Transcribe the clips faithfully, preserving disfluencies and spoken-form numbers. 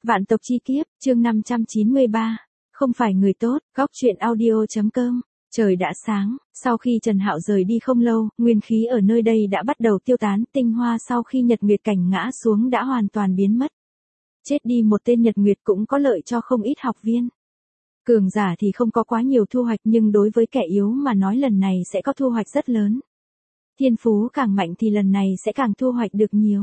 Vạn tộc chi kiếp, chương năm trăm chín mươi ba. Không phải người tốt, góc truyện audio.com. Trời đã sáng, sau khi Trần Hạo rời đi không lâu, nguyên khí ở nơi đây đã bắt đầu tiêu tán, tinh hoa sau khi Nhật Nguyệt cảnh ngã xuống đã hoàn toàn biến mất. Chết đi một tên Nhật Nguyệt cũng có lợi cho không ít học viên. Cường giả thì không có quá nhiều thu hoạch, nhưng đối với kẻ yếu mà nói lần này sẽ có thu hoạch rất lớn. Thiên phú càng mạnh thì lần này sẽ càng thu hoạch được nhiều.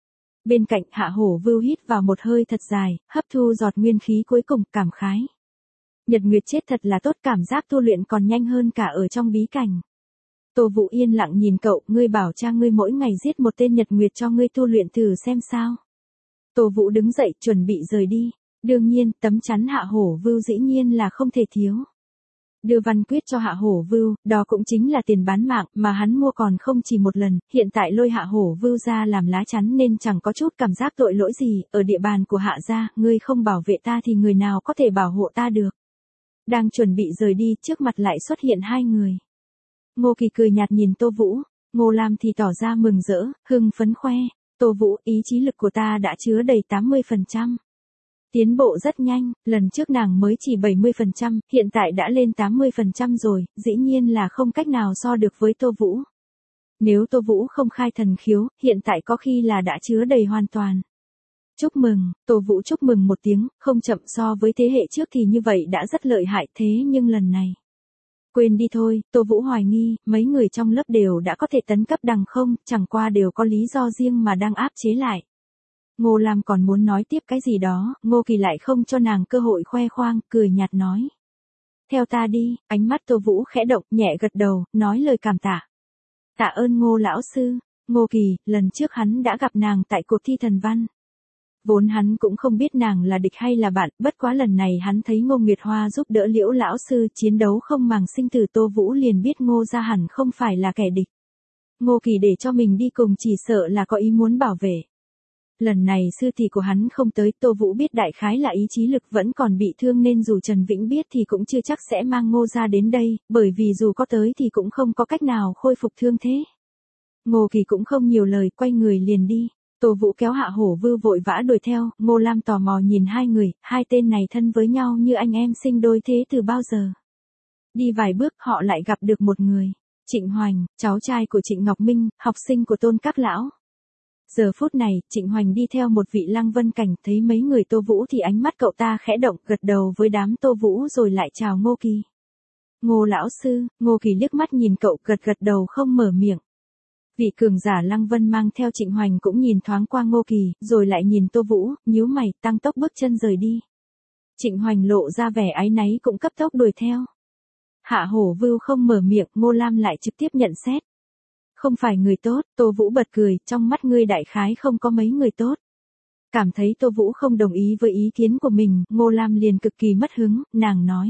Bên cạnh Hạ Hổ Vưu hít vào một hơi thật dài, hấp thu giọt nguyên khí cuối cùng, cảm khái. Nhật Nguyệt chết thật là tốt, cảm giác tu luyện còn nhanh hơn cả ở trong bí cảnh. Tô Vũ yên lặng nhìn cậu, ngươi bảo cha ngươi mỗi ngày giết một tên Nhật Nguyệt cho ngươi tu luyện thử xem sao. Tô Vũ đứng dậy chuẩn bị rời đi. Đương nhiên, tấm chắn Hạ Hổ Vưu dĩ nhiên là không thể thiếu. Đưa văn quyết cho Hạ Hổ Vưu, đó cũng chính là tiền bán mạng mà hắn mua còn không chỉ một lần, hiện tại lôi Hạ Hổ Vưu ra làm lá chắn nên chẳng có chút cảm giác tội lỗi gì, ở địa bàn của Hạ gia, ngươi không bảo vệ ta thì người nào có thể bảo hộ ta được. Đang chuẩn bị rời đi, trước mặt lại xuất hiện hai người. Ngô Kỳ cười nhạt nhìn Tô Vũ, Ngô Lam thì tỏ ra mừng rỡ, hưng phấn khoe, Tô Vũ, ý chí lực của ta đã chứa đầy tám mươi phần trăm. Tiến bộ rất nhanh, lần trước nàng mới chỉ bảy mươi phần trăm, hiện tại đã lên tám mươi phần trăm rồi, dĩ nhiên là không cách nào so được với Tô Vũ. Nếu Tô Vũ không khai thần khiếu, hiện tại có khi là đã chứa đầy hoàn toàn. Chúc mừng, Tô Vũ chúc mừng một tiếng, không chậm so với thế hệ trước thì như vậy đã rất lợi hại, thế nhưng lần này. Quên đi thôi, Tô Vũ hoài nghi, mấy người trong lớp đều đã có thể tấn cấp đằng không, chẳng qua đều có lý do riêng mà đang áp chế lại. Ngô Lam còn muốn nói tiếp cái gì đó, Ngô Kỳ lại không cho nàng cơ hội khoe khoang, cười nhạt nói. Theo ta đi, ánh mắt Tô Vũ khẽ động, nhẹ gật đầu, nói lời cảm tạ. Tạ ơn Ngô lão sư. Ngô Kỳ, lần trước hắn đã gặp nàng tại cuộc thi thần văn. Vốn hắn cũng không biết nàng là địch hay là bạn, bất quá lần này hắn thấy Ngô Nguyệt Hoa giúp đỡ Liễu lão sư chiến đấu không màng sinh tử, Tô Vũ liền biết Ngô gia hẳn không phải là kẻ địch. Ngô Kỳ để cho mình đi cùng chỉ sợ là có ý muốn bảo vệ. Lần này sư tỷ của hắn không tới, Tô Vũ biết đại khái là ý chí lực vẫn còn bị thương nên dù Trần Vĩnh biết thì cũng chưa chắc sẽ mang Ngô ra đến đây, bởi vì dù có tới thì cũng không có cách nào khôi phục thương thế. Ngô Kỳ cũng không nhiều lời, quay người liền đi. Tô Vũ kéo Hạ Hổ Vưu vội vã đuổi theo, Ngô Lam tò mò nhìn hai người, hai tên này thân với nhau như anh em sinh đôi thế từ bao giờ. Đi vài bước họ lại gặp được một người, Trịnh Hoành, cháu trai của Trịnh Ngọc Minh, học sinh của Tôn Các Lão. Giờ phút này, Trịnh Hoành đi theo một vị Lăng Vân Cảnh, thấy mấy người Tô Vũ thì ánh mắt cậu ta khẽ động, gật đầu với đám Tô Vũ rồi lại chào Ngô Kỳ. Ngô lão sư, Ngô Kỳ liếc mắt nhìn cậu, gật gật đầu không mở miệng. Vị cường giả Lăng Vân mang theo Trịnh Hoành cũng nhìn thoáng qua Ngô Kỳ, rồi lại nhìn Tô Vũ, nhíu mày, tăng tốc bước chân rời đi. Trịnh Hoành lộ ra vẻ áy náy cũng cấp tốc đuổi theo. Hạ Hổ Vưu không mở miệng, Ngô Lam lại trực tiếp nhận xét. Không phải người tốt, Tô Vũ bật cười, trong mắt ngươi đại khái không có mấy người tốt. Cảm thấy Tô Vũ không đồng ý với ý kiến của mình, Ngô Lam liền cực kỳ mất hứng, nàng nói.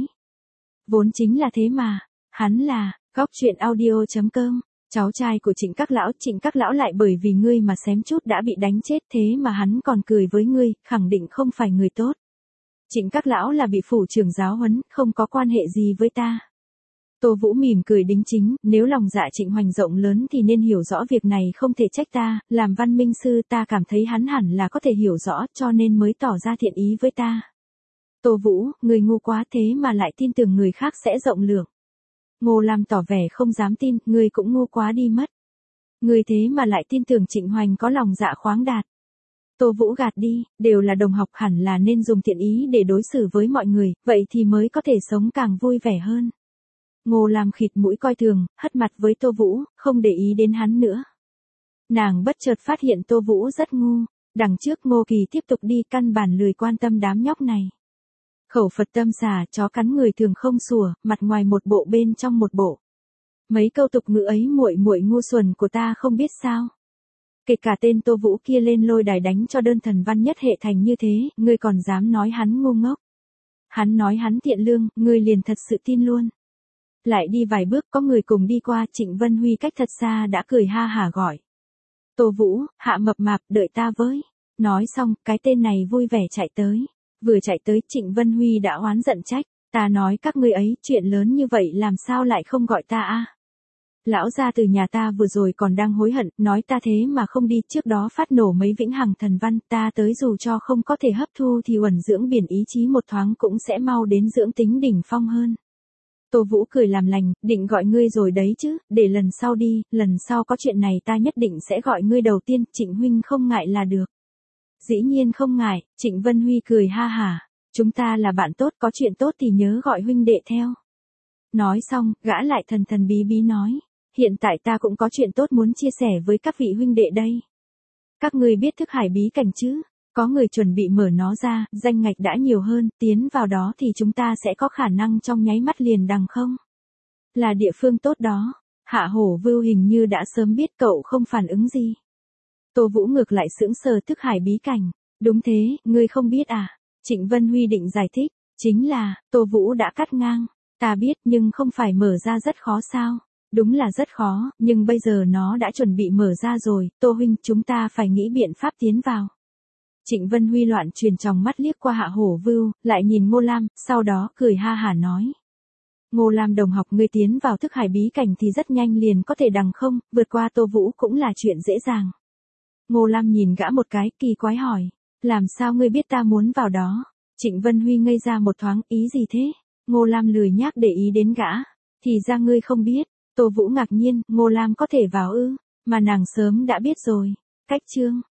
Vốn chính là thế mà, hắn là, góc truyện audio.com, cháu trai của Trịnh Các Lão, Trịnh Các Lão lại bởi vì ngươi mà xém chút đã bị đánh chết thế mà hắn còn cười với ngươi, khẳng định không phải người tốt. Trịnh Các Lão là bị phủ trưởng giáo huấn, không có quan hệ gì với ta. Tô Vũ mỉm cười đính chính, nếu lòng dạ Trịnh Hoành rộng lớn thì nên hiểu rõ việc này không thể trách ta, làm văn minh sư ta cảm thấy hắn hẳn là có thể hiểu rõ cho nên mới tỏ ra thiện ý với ta. Tô Vũ, người ngu quá thế mà lại tin tưởng người khác sẽ rộng lượng. Ngô Lam tỏ vẻ không dám tin, người cũng ngu quá đi mất. Người thế mà lại tin tưởng Trịnh Hoành có lòng dạ khoáng đạt. Tô Vũ gạt đi, đều là đồng học hẳn là nên dùng thiện ý để đối xử với mọi người, vậy thì mới có thể sống càng vui vẻ hơn. Ngô Lam khịt mũi coi thường, hất mặt với Tô Vũ, không để ý đến hắn nữa. Nàng bất chợt phát hiện Tô Vũ rất ngu, đằng trước Ngô Kỳ tiếp tục đi căn bản lười quan tâm đám nhóc này. Khẩu Phật tâm xà, chó cắn người thường không sủa, mặt ngoài một bộ bên trong một bộ. Mấy câu tục ngữ ấy muội muội ngu xuẩn của ta không biết sao. Kể cả tên Tô Vũ kia lên lôi đài đánh cho đơn thần văn nhất hệ thành như thế, ngươi còn dám nói hắn ngu ngốc. Hắn nói hắn thiện lương, ngươi liền thật sự tin luôn. Lại đi vài bước có người cùng đi qua, Trịnh Vân Huy cách thật xa đã cười ha hả gọi. Tô Vũ, Hạ mập mạp, đợi ta với. Nói xong, cái tên này vui vẻ chạy tới. Vừa chạy tới, Trịnh Vân Huy đã oán giận trách. Ta nói các ngươi ấy, chuyện lớn như vậy làm sao lại không gọi ta a? Lão gia từ nhà ta vừa rồi còn đang hối hận, nói ta thế mà không đi, trước đó phát nổ mấy vĩnh hằng thần văn, ta tới dù cho không có thể hấp thu thì uẩn dưỡng biển ý chí một thoáng cũng sẽ mau đến dưỡng tính đỉnh phong hơn. Tô Vũ cười làm lành, định gọi ngươi rồi đấy chứ, để lần sau đi, lần sau có chuyện này ta nhất định sẽ gọi ngươi đầu tiên, Trịnh huynh không ngại là được. Dĩ nhiên không ngại, Trịnh Vân Huy cười ha hả, chúng ta là bạn tốt, có chuyện tốt thì nhớ gọi huynh đệ theo. Nói xong, gã lại thần thần bí bí nói, hiện tại ta cũng có chuyện tốt muốn chia sẻ với các vị huynh đệ đây. Các ngươi biết thức hải bí cảnh chứ? Có người chuẩn bị mở nó ra, danh ngạch đã nhiều hơn, tiến vào đó thì chúng ta sẽ có khả năng trong nháy mắt liền đằng không? Là địa phương tốt đó. Hạ Hổ Vưu hình như đã sớm biết, cậu không phản ứng gì. Tô Vũ ngược lại sững sờ, thức hải bí cảnh. Đúng thế, ngươi không biết à? Trịnh Vân Huy định giải thích, chính là, Tô Vũ đã cắt ngang. Ta biết nhưng không phải mở ra rất khó sao? Đúng là rất khó, nhưng bây giờ nó đã chuẩn bị mở ra rồi, Tô huynh, chúng ta phải nghĩ biện pháp tiến vào. Trịnh Vân Huy loạn truyền tròng mắt liếc qua Hạ Hổ Vưu, lại nhìn Ngô Lam, sau đó cười ha hả nói. Ngô Lam đồng học, ngươi tiến vào thức hải bí cảnh thì rất nhanh liền có thể đằng không, vượt qua Tô Vũ cũng là chuyện dễ dàng. Ngô Lam nhìn gã một cái, kỳ quái hỏi, làm sao ngươi biết ta muốn vào đó? Trịnh Vân Huy ngây ra một thoáng, ý gì thế? Ngô Lam lười nhác để ý đến gã, thì ra ngươi không biết. Tô Vũ ngạc nhiên, Ngô Lam có thể vào ư, mà nàng sớm đã biết rồi. Cách chương